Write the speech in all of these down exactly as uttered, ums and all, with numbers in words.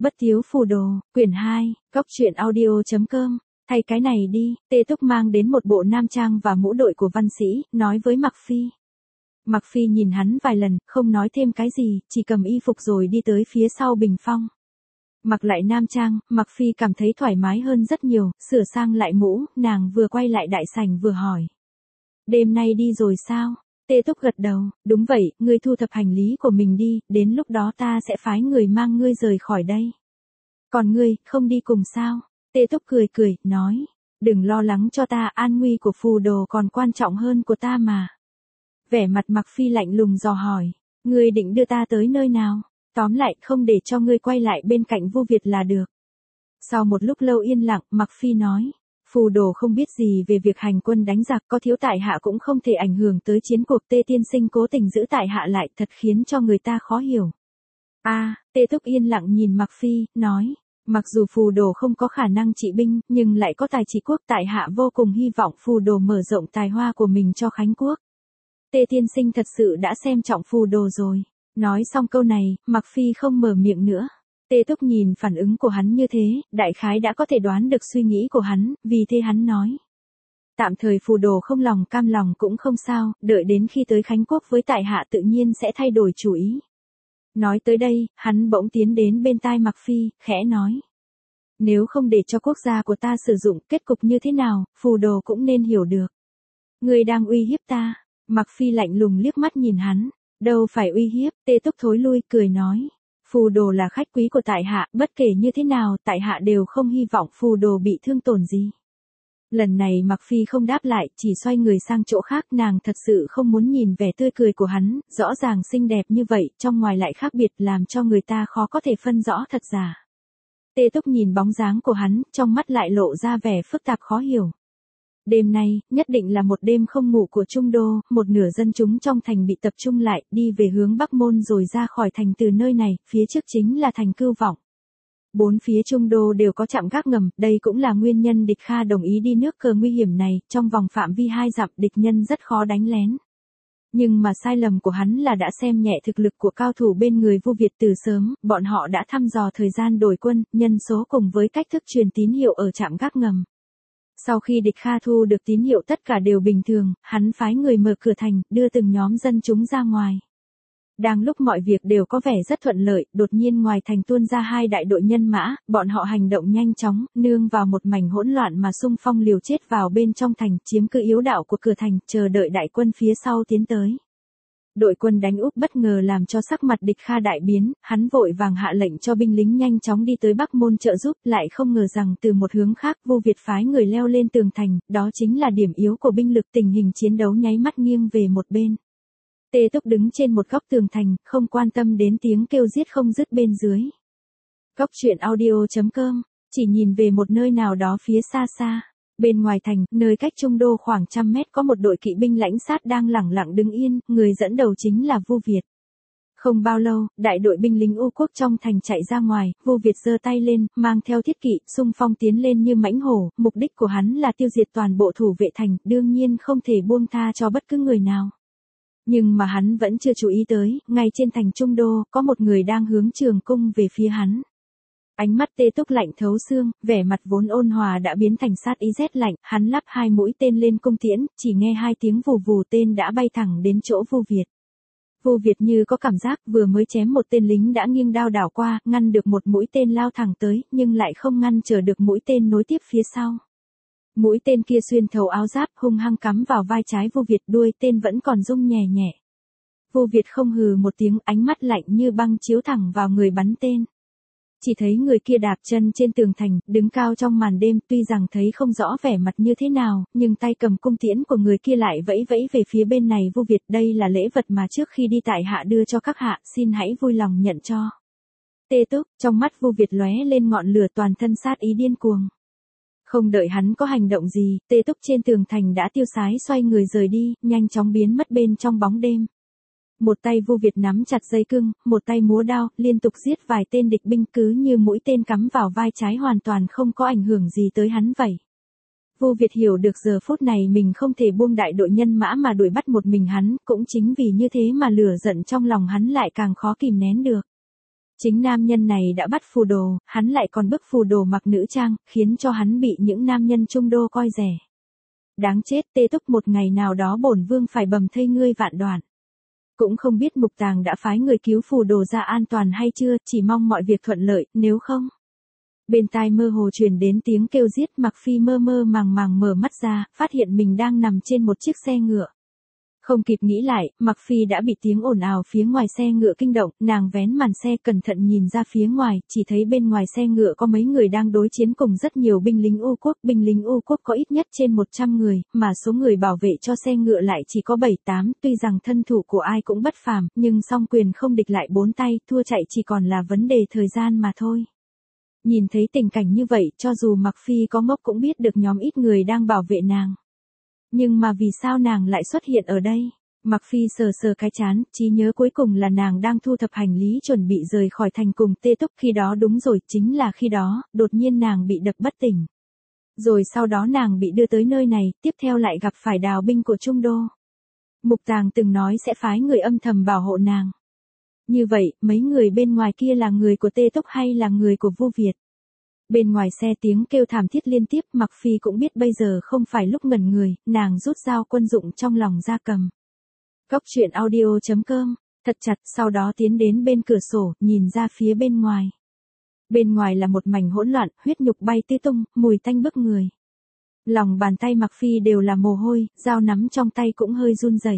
Bất thiếu phù đồ, quyển hai, góc truyện audio.com. Thay cái này đi, Tê Túc mang đến một bộ nam trang và mũ đội của văn sĩ, nói với Mặc Phi. Mặc Phi nhìn hắn vài lần, không nói thêm cái gì, chỉ cầm y phục rồi đi tới phía sau bình phong. Mặc lại nam trang, Mặc Phi cảm thấy thoải mái hơn rất nhiều, sửa sang lại mũ, nàng vừa quay lại đại sảnh vừa hỏi. Đêm nay đi rồi sao? Tê Túc gật đầu, đúng vậy, ngươi thu thập hành lý của mình đi, đến lúc đó ta sẽ phái người mang ngươi rời khỏi đây. Còn ngươi, không đi cùng sao? Tê Túc cười cười, nói, đừng lo lắng cho ta, an nguy của phù đồ còn quan trọng hơn của ta mà. Vẻ mặt Mặc Phi lạnh lùng dò hỏi, ngươi định đưa ta tới nơi nào? Tóm lại, không để cho ngươi quay lại bên cạnh Vu Việt là được. Sau một lúc lâu yên lặng, Mặc Phi nói, phù đồ không biết gì về việc hành quân đánh giặc, có thiếu tại hạ cũng không thể ảnh hưởng tới chiến cuộc. Tê tiên sinh cố tình giữ tại hạ lại, thật khiến cho người ta khó hiểu. A, à, Tê Túc yên lặng nhìn Mặc Phi, nói, mặc dù phù đồ không có khả năng trị binh, nhưng lại có tài trị quốc, tại hạ vô cùng hy vọng phù đồ mở rộng tài hoa của mình cho Khánh quốc. Tê tiên sinh thật sự đã xem trọng phù đồ rồi. Nói xong câu này, Mặc Phi không mở miệng nữa. Tê Túc nhìn phản ứng của hắn như thế, đại khái đã có thể đoán được suy nghĩ của hắn, vì thế hắn nói. Tạm thời phù đồ không lòng cam lòng cũng không sao, đợi đến khi tới Khánh quốc với tại hạ tự nhiên sẽ thay đổi chủ ý. Nói tới đây, hắn bỗng tiến đến bên tai Mặc Phi, khẽ nói. Nếu không để cho quốc gia của ta sử dụng, kết cục như thế nào, phù đồ cũng nên hiểu được. Ngươi đang uy hiếp ta. Mặc Phi lạnh lùng liếc mắt nhìn hắn. Đâu phải uy hiếp, Tê Túc thối lui, cười nói. Phù đồ là khách quý của tại hạ, bất kể như thế nào, tại hạ đều không hy vọng phù đồ bị thương tổn gì. Lần này Mặc Phi không đáp lại, chỉ xoay người sang chỗ khác, nàng thật sự không muốn nhìn vẻ tươi cười của hắn, rõ ràng xinh đẹp như vậy, trong ngoài lại khác biệt làm cho người ta khó có thể phân rõ thật giả. Tê Túc nhìn bóng dáng của hắn, trong mắt lại lộ ra vẻ phức tạp khó hiểu. Đêm nay, nhất định là một đêm không ngủ của Trung Đô, một nửa dân chúng trong thành bị tập trung lại, đi về hướng Bắc Môn rồi ra khỏi thành từ nơi này, phía trước chính là thành Cưu Vọng. Bốn phía Trung Đô đều có trạm gác ngầm, đây cũng là nguyên nhân Địch Kha đồng ý đi nước cờ nguy hiểm này, trong vòng phạm vi hai dặm địch nhân rất khó đánh lén. Nhưng mà sai lầm của hắn là đã xem nhẹ thực lực của cao thủ bên người Vu Việt từ sớm, bọn họ đã thăm dò thời gian đổi quân, nhân số cùng với cách thức truyền tín hiệu ở trạm gác ngầm. Sau khi Địch Kha thu được tín hiệu tất cả đều bình thường, hắn phái người mở cửa thành, đưa từng nhóm dân chúng ra ngoài. Đang lúc mọi việc đều có vẻ rất thuận lợi, đột nhiên ngoài thành tuôn ra hai đại đội nhân mã, bọn họ hành động nhanh chóng, nương vào một mảnh hỗn loạn mà xung phong liều chết vào bên trong thành, chiếm cứ yếu đạo của cửa thành, chờ đợi đại quân phía sau tiến tới. Đội quân đánh úp bất ngờ làm cho sắc mặt Địch Kha đại biến, hắn vội vàng hạ lệnh cho binh lính nhanh chóng đi tới Bắc Môn trợ giúp, lại không ngờ rằng từ một hướng khác Vu Việt phái người leo lên tường thành, đó chính là điểm yếu của binh lực, tình hình chiến đấu nháy mắt nghiêng về một bên. Tê Túc đứng trên một góc tường thành, không quan tâm đến tiếng kêu giết không dứt bên dưới. Góc truyện audio.com, chỉ nhìn về một nơi nào đó phía xa xa. Bên ngoài thành, nơi cách Trung Đô khoảng trăm mét có một đội kỵ binh lãnh sát đang lẳng lặng đứng yên, người dẫn đầu chính là Vu Việt. Không bao lâu, đại đội binh lính U quốc trong thành chạy ra ngoài, Vu Việt giơ tay lên, mang theo thiết kỵ, xung phong tiến lên như mãnh hổ, mục đích của hắn là tiêu diệt toàn bộ thủ vệ thành, đương nhiên không thể buông tha cho bất cứ người nào. Nhưng mà hắn vẫn chưa chú ý tới, ngay trên thành Trung Đô, có một người đang hướng trường cung về phía hắn. Ánh mắt Tê Túc lạnh thấu xương, vẻ mặt vốn ôn hòa đã biến thành sát ý rét lạnh, hắn lắp hai mũi tên lên cung tiễn, chỉ nghe hai tiếng vù vù tên đã bay thẳng đến chỗ Vu Việt. Vu Việt như có cảm giác vừa mới chém một tên lính đã nghiêng đao đảo qua, ngăn được một mũi tên lao thẳng tới, nhưng lại không ngăn trở được mũi tên nối tiếp phía sau. Mũi tên kia xuyên thấu áo giáp hung hăng cắm vào vai trái Vu Việt, đuôi tên vẫn còn rung nhẹ nhẹ. Vu Việt không hừ một tiếng, ánh mắt lạnh như băng chiếu thẳng vào người bắn tên. Chỉ thấy người kia đạp chân trên tường thành, đứng cao trong màn đêm, tuy rằng thấy không rõ vẻ mặt như thế nào, nhưng tay cầm cung tiễn của người kia lại vẫy vẫy về phía bên này Vu Việt, đây là lễ vật mà trước khi đi tại hạ đưa cho các hạ, xin hãy vui lòng nhận cho. Tê Túc, trong mắt Vu Việt lóe lên ngọn lửa, toàn thân sát ý điên cuồng. Không đợi hắn có hành động gì, Tê Túc trên tường thành đã tiêu sái xoay người rời đi, nhanh chóng biến mất bên trong bóng đêm. Một tay Vu Việt nắm chặt dây cương, một tay múa đao, liên tục giết vài tên địch binh, cứ như mũi tên cắm vào vai trái hoàn toàn không có ảnh hưởng gì tới hắn vậy. Vu Việt hiểu được giờ phút này mình không thể buông đại đội nhân mã mà đuổi bắt một mình hắn, cũng chính vì như thế mà lửa giận trong lòng hắn lại càng khó kìm nén được. Chính nam nhân này đã bắt phù đồ, hắn lại còn bức phù đồ mặc nữ trang, khiến cho hắn bị những nam nhân trung đô coi rẻ. Đáng chết, Tê Túc, một ngày nào đó bổn vương phải bầm thây ngươi vạn đoạn. Cũng không biết Mục Tàng đã phái người cứu phù đồ ra an toàn hay chưa, chỉ mong mọi việc thuận lợi, nếu không. Bên tai mơ hồ truyền đến tiếng kêu giết, Mặc Phi mơ mơ màng màng mở mắt ra, phát hiện mình đang nằm trên một chiếc xe ngựa. Không kịp nghĩ lại, Mặc Phi đã bị tiếng ồn ào phía ngoài xe ngựa kinh động, nàng vén màn xe cẩn thận nhìn ra phía ngoài, chỉ thấy bên ngoài xe ngựa có mấy người đang đối chiến cùng rất nhiều binh lính U quốc, binh lính U quốc có ít nhất trên một trăm người, mà số người bảo vệ cho xe ngựa lại chỉ có bảy tám, tuy rằng thân thủ của ai cũng bất phàm, nhưng song quyền không địch lại bốn tay, thua chạy chỉ còn là vấn đề thời gian mà thôi. Nhìn thấy tình cảnh như vậy, cho dù Mặc Phi có ngốc cũng biết được nhóm ít người đang bảo vệ nàng. Nhưng mà vì sao nàng lại xuất hiện ở đây? Mặc Phi sờ sờ cái trán, trí nhớ cuối cùng là nàng đang thu thập hành lý chuẩn bị rời khỏi thành cùng Tê Túc, khi đó đúng rồi, chính là khi đó, đột nhiên nàng bị đập bất tỉnh. Rồi sau đó nàng bị đưa tới nơi này, tiếp theo lại gặp phải đào binh của Trung Đô. Mục Tàng từng nói sẽ phái người âm thầm bảo hộ nàng. Như vậy, mấy người bên ngoài kia là người của Tê Túc hay là người của Vu Việt? Bên ngoài xe tiếng kêu thảm thiết liên tiếp, Mặc Phi cũng biết bây giờ không phải lúc ngẩn người, nàng rút dao quân dụng trong lòng ra cầm. Góc truyện audio chấm com, thật chặt, sau đó tiến đến bên cửa sổ, nhìn ra phía bên ngoài. Bên ngoài là một mảnh hỗn loạn, huyết nhục bay tứ tung, mùi tanh bức người. Lòng bàn tay Mặc Phi đều là mồ hôi, dao nắm trong tay cũng hơi run rẩy.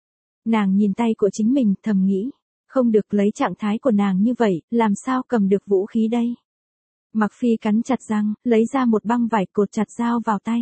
Nàng nhìn tay của chính mình, thầm nghĩ, không được, lấy trạng thái của nàng như vậy, làm sao cầm được vũ khí đây? Mặc Phi cắn chặt răng, lấy ra một băng vải cột chặt dao vào tay.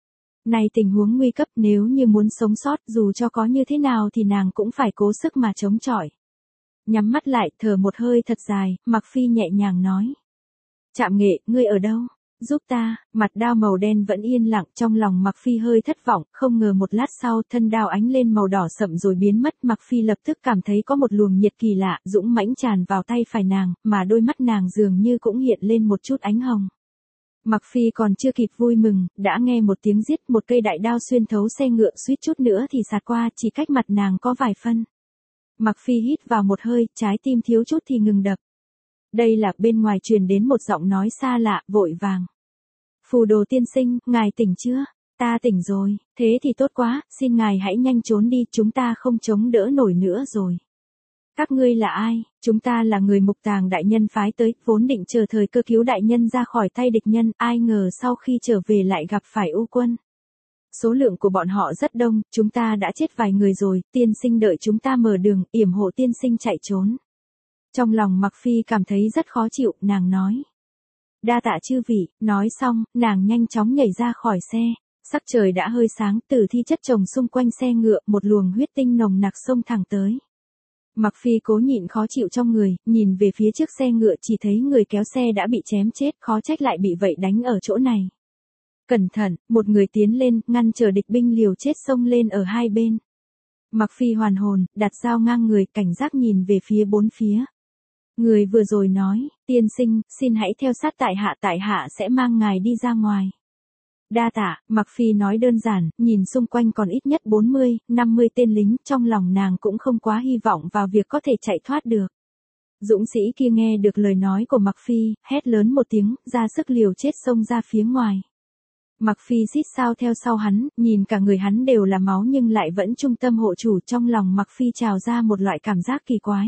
Này tình huống nguy cấp, nếu như muốn sống sót, dù cho có như thế nào thì nàng cũng phải cố sức mà chống chọi. Nhắm mắt lại, thở một hơi thật dài, Mặc Phi nhẹ nhàng nói. Trạm Nghệ, ngươi ở đâu? Giúp ta. Mặt đao màu đen vẫn yên lặng, trong lòng Mặc Phi hơi thất vọng, không ngờ một lát sau thân đao ánh lên màu đỏ sậm rồi biến mất. Mặc Phi lập tức cảm thấy có một luồng nhiệt kỳ lạ, dũng mãnh tràn vào tay phải nàng, mà đôi mắt nàng dường như cũng hiện lên một chút ánh hồng. Mặc Phi còn chưa kịp vui mừng, đã nghe một tiếng giết, một cây đại đao xuyên thấu xe ngựa suýt chút nữa thì sạt qua, chỉ cách mặt nàng có vài phân. Mặc Phi hít vào một hơi, trái tim thiếu chút thì ngừng đập. Đây là, bên ngoài truyền đến một giọng nói xa lạ, vội vàng. Phù Đồ tiên sinh, ngài tỉnh chưa? Ta tỉnh rồi, thế thì tốt quá, xin ngài hãy nhanh trốn đi, chúng ta không chống đỡ nổi nữa rồi. Các ngươi là ai? Chúng ta là người Mục Tàng đại nhân phái tới, vốn định chờ thời cơ cứu đại nhân ra khỏi tay địch nhân, ai ngờ sau khi trở về lại gặp phải U quân. Số lượng của bọn họ rất đông, chúng ta đã chết vài người rồi, tiên sinh đợi chúng ta mở đường, yểm hộ tiên sinh chạy trốn. Trong lòng Mặc Phi cảm thấy rất khó chịu, nàng nói. Đa tạ chư vị, nói xong, nàng nhanh chóng nhảy ra khỏi xe. Sắc trời đã hơi sáng, tử thi chất chồng xung quanh xe ngựa, một luồng huyết tinh nồng nặc xông thẳng tới. Mặc Phi cố nhịn khó chịu trong người, nhìn về phía trước xe ngựa chỉ thấy người kéo xe đã bị chém chết, khó trách lại bị vậy đánh ở chỗ này. Cẩn thận, một người tiến lên, ngăn chờ địch binh liều chết xông lên ở hai bên. Mặc Phi hoàn hồn, đặt dao ngang người, cảnh giác nhìn về phía bốn phía. Người vừa rồi nói, tiên sinh, xin hãy theo sát tại hạ, tại hạ sẽ mang ngài đi ra ngoài. Đa tạ, Mặc Phi nói đơn giản, nhìn xung quanh còn ít nhất bốn mươi, năm mươi tên lính, trong lòng nàng cũng không quá hy vọng vào việc có thể chạy thoát được. Dũng sĩ kia nghe được lời nói của Mặc Phi, hét lớn một tiếng, ra sức liều chết xông ra phía ngoài. Mặc Phi xít sao theo sau hắn, nhìn cả người hắn đều là máu nhưng lại vẫn trung tâm hộ chủ, trong lòng Mặc Phi trào ra một loại cảm giác kỳ quái.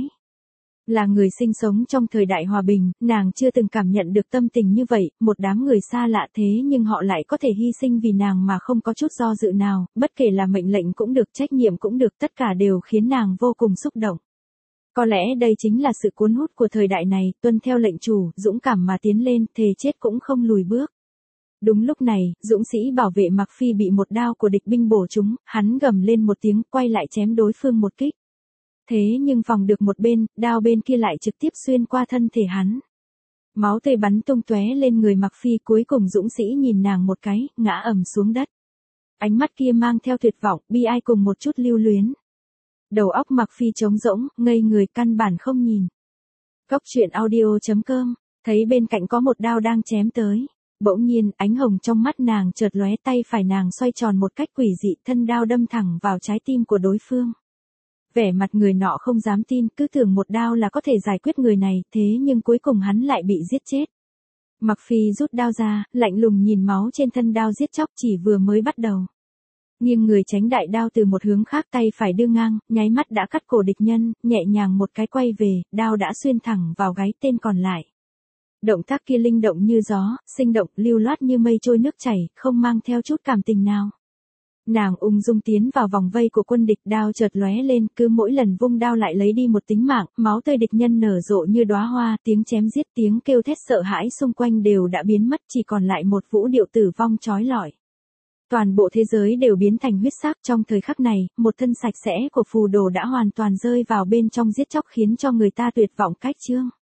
Là người sinh sống trong thời đại hòa bình, nàng chưa từng cảm nhận được tâm tình như vậy, một đám người xa lạ thế nhưng họ lại có thể hy sinh vì nàng mà không có chút do dự nào, bất kể là mệnh lệnh cũng được, trách nhiệm cũng được, tất cả đều khiến nàng vô cùng xúc động. Có lẽ đây chính là sự cuốn hút của thời đại này, tuân theo lệnh chủ, dũng cảm mà tiến lên, thề chết cũng không lùi bước. Đúng lúc này, dũng sĩ bảo vệ Mặc Phi bị một đao của địch binh bổ trúng, hắn gầm lên một tiếng, quay lại chém đối phương một kích. Thế nhưng phòng được một bên, đao bên kia lại trực tiếp xuyên qua thân thể hắn. Máu tươi bắn tung tóe lên người Mặc Phi, cuối cùng dũng sĩ nhìn nàng một cái, ngã ầm xuống đất. Ánh mắt kia mang theo tuyệt vọng, bi ai cùng một chút lưu luyến. Đầu óc Mặc Phi trống rỗng, ngây người, căn bản không nhìn. Góc truyện audio chấm com, thấy bên cạnh có một đao đang chém tới. Bỗng nhiên, ánh hồng trong mắt nàng chợt lóe, tay phải nàng xoay tròn một cách quỷ dị, thân đao đâm thẳng vào trái tim của đối phương. Vẻ mặt người nọ không dám tin, cứ tưởng một đao là có thể giải quyết người này, thế nhưng cuối cùng hắn lại bị giết chết. Mặc Phi rút đao ra, lạnh lùng nhìn máu trên thân đao giết chóc chỉ vừa mới bắt đầu. Nghiêng người tránh đại đao từ một hướng khác, tay phải đưa ngang, nháy mắt đã cắt cổ địch nhân, nhẹ nhàng một cái quay về, đao đã xuyên thẳng vào gáy tên còn lại. Động tác kia linh động như gió, sinh động, lưu loát như mây trôi nước chảy, không mang theo chút cảm tình nào. Nàng ung dung tiến vào vòng vây của quân địch, đao chợt lóe lên, cứ mỗi lần vung đao lại lấy đi một tính mạng, máu tươi địch nhân nở rộ như đóa hoa, tiếng chém giết, tiếng kêu thét sợ hãi xung quanh đều đã biến mất, chỉ còn lại một vũ điệu tử vong chói lọi. Toàn bộ thế giới đều biến thành huyết sắc. Trong thời khắc này, một thân sạch sẽ của phù đồ đã hoàn toàn rơi vào bên trong giết chóc, khiến cho người ta tuyệt vọng cách chương.